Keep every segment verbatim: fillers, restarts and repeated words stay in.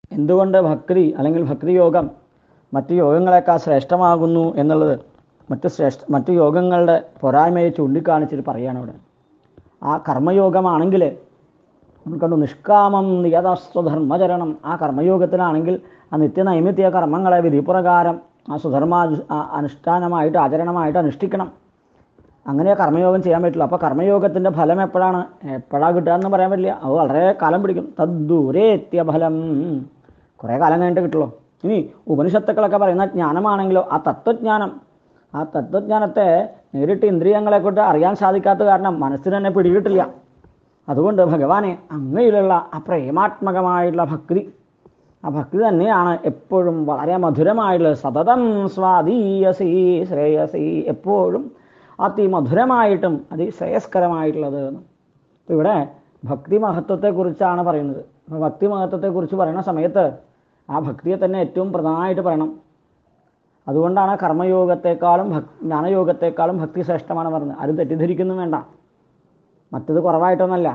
എന്തുകൊണ്ട് ഭക്തി അല്ലെങ്കിൽ ഭക്തിയോഗം മറ്റ് യോഗങ്ങളെക്കാൾ ശ്രേഷ്ഠമാകുന്നു എന്നുള്ളത് മറ്റ് ശ്രേഷ്ഠ മറ്റ് യോഗങ്ങളുടെ പോരായ്മയെ ചൂണ്ടിക്കാണിച്ചിട്ട് പറയുകയാണ് അവിടെ. ആ കർമ്മയോഗമാണെങ്കിൽ നമ്മൾ കണ്ടു നിഷ്കാമം നിയതസ്വധർമ്മചരണം. ആ കർമ്മയോഗത്തിലാണെങ്കിൽ ആ നിത്യനൈമിത്യ കർമ്മങ്ങളെ വിധിപ്രകാരം ആ സ്വധർമ്മ അനുഷ്ഠാനമായിട്ട് ആചരണമായിട്ട് അനുഷ്ഠിക്കണം. അങ്ങനെ കർമ്മയോഗം ചെയ്യാൻ പറ്റില്ല. അപ്പോൾ കർമ്മയോഗത്തിൻ്റെ ഫലം എപ്പോഴാണ് എപ്പോഴാണ് കിട്ടുക എന്ന് പറയാൻ പറ്റില്ല. അത് വളരെ കാലം പിടിക്കും. തദ്ദൂരേത്യ ഫലം, കുറേ കാലം കഴിഞ്ഞിട്ട് കിട്ടുള്ളൂ. ഇനി ഉപനിഷത്തുക്കളൊക്കെ പറയുന്ന ജ്ഞാനമാണെങ്കിലോ ആ തത്വജ്ഞാനം, ആ തത്വജ്ഞാനത്തെ നേരിട്ട് ഇന്ദ്രിയങ്ങളെ കൊണ്ട് അറിയാൻ സാധിക്കാത്ത കാരണം മനസ്സിന് തന്നെ പിടികിട്ടില്ല. അതുകൊണ്ട് ഭഗവാനെ അങ്ങയിലുള്ള ആ പ്രേമാത്മകമായിട്ടുള്ള ഭക്തി, ആ ഭക്തി തന്നെയാണ് എപ്പോഴും വളരെ മധുരമായിട്ടുള്ളത്. സതതം സ്വാദീയസി ശ്രേയസി, എപ്പോഴും അതിമധുരമായിട്ടും അതിശ്രേയസ്കരമായിട്ടുള്ളത്. അപ്പോൾ ഇവിടെ ഭക്തി മഹത്വത്തെക്കുറിച്ചാണ് പറയുന്നത്. അപ്പോൾ ഭക്തി മഹത്വത്തെക്കുറിച്ച് പറയുന്ന സമയത്ത് ആ ഭക്തിയെ തന്നെ ഏറ്റവും പ്രധാനമായിട്ട് പറയണം. അതുകൊണ്ടാണ് കർമ്മയോഗത്തെക്കാളും ഭക് ജ്ഞാനയോഗത്തെക്കാളും ഭക്തി ശ്രേഷ്ഠമാണ് പറഞ്ഞത്. ആരും തെറ്റിദ്ധരിക്കുന്നു വേണ്ട, മറ്റത് കുറവായിട്ടൊന്നല്ല.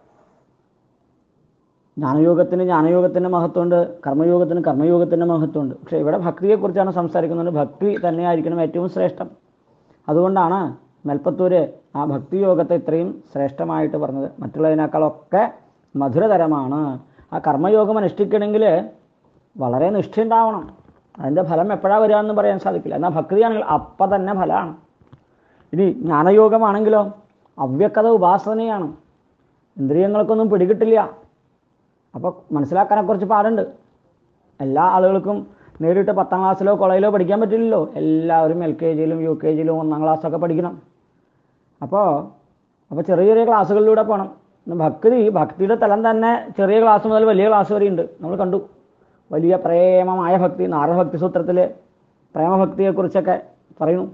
ജ്ഞാനയോഗത്തിന് ജ്ഞാനയോഗത്തിൻ്റെ മഹത്വമുണ്ട്, കർമ്മയോഗത്തിന് കർമ്മയോഗത്തിൻ്റെ മഹത്വമുണ്ട്. പക്ഷേ ഇവിടെ ഭക്തിയെക്കുറിച്ചാണ് സംസാരിക്കുന്നത്. ഭക്തി തന്നെയായിരിക്കണം ഏറ്റവും ശ്രേഷ്ഠം. അതുകൊണ്ടാണ് മേൽപ്പത്തൂര് ആ ഭക്തിയോഗത്തെ ഇത്രയും ശ്രേഷ്ഠമായിട്ട് പറഞ്ഞത്. മറ്റുള്ളതിനേക്കാളൊക്കെ മധുരതരമാണ്. ആ കർമ്മയോഗം അനുഷ്ഠിക്കണമെങ്കിൽ വളരെ നിഷ്ഠയുണ്ടാവണം. അതിൻ്റെ ഫലം എപ്പോഴാണ് വരിക എന്ന് പറയാൻ സാധിക്കില്ല. എന്നാൽ ഭക്തിയാണെങ്കിൽ അപ്പം തന്നെ ഫലമാണ്. ഇനി ജ്ഞാനയോഗമാണെങ്കിലോ അവ്യക്തത ഉപാസനയാണ്. ഇന്ദ്രിയങ്ങൾക്കൊന്നും പിടികിട്ടില്ല. അപ്പോൾ മനസ്സിലാക്കാനെക്കുറിച്ച് പാടുണ്ട്. എല്ലാ ആളുകൾക്കും നേരിട്ട് പത്താം ക്ലാസ്സിലോ കോളേജിലോ പഠിക്കാൻ പറ്റില്ലല്ലോ. എല്ലാവരും എൽ കെ ജിയിലും യു കെ ജിയിലും ഒന്നാം ക്ലാസ്സൊക്കെ പഠിക്കണം. അപ്പോൾ അപ്പോൾ ചെറിയ ചെറിയ ക്ലാസ്സുകളിലൂടെ പോകണം. ഭക്തി ഭക്തിയുടെ തലം തന്നെ ചെറിയ ക്ലാസ് മുതൽ വലിയ ക്ലാസ് വരെ ഉണ്ട്. നമ്മൾ കണ്ടു വലിയ പ്രേമമായ ഭക്തി. നാരദഭക്തി സൂത്രത്തിൽ പ്രേമഭക്തിയെക്കുറിച്ചൊക്കെ പറയുന്നു.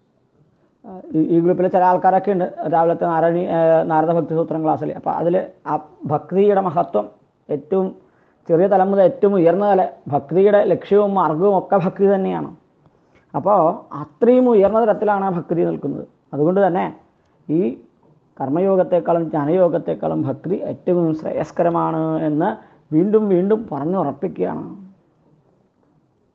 ഈ ഗ്രൂപ്പിൽ ചില ആൾക്കാരൊക്കെ ഉണ്ട് രാവിലത്തെ നാരായണി നാരദഭക്തി സൂത്രം ക്ലാസ്സിൽ. അപ്പോൾ അതിൽ ആ ഭക്തിയുടെ മഹത്വം ഏറ്റവും ചെറിയ തലം മുതൽ ഏറ്റവും ഉയർന്ന തല ഭക്തിയുടെ ലക്ഷ്യവും മാർഗവും ഒക്കെ ഭക്തി തന്നെയാണ്. അപ്പോൾ അത്രയും ഉയർന്ന തലത്തിലാണ് ഭക്തി നിൽക്കുന്നത്. അതുകൊണ്ട് തന്നെ ഈ കർമ്മയോഗത്തെക്കാളും ജ്ഞാനയോഗത്തെക്കാളും ഭക്തി ഏറ്റവും ശ്രേയസ്കരമാണ് എന്ന് വീണ്ടും വീണ്ടും പറഞ്ഞുറപ്പിക്കുകയാണ്.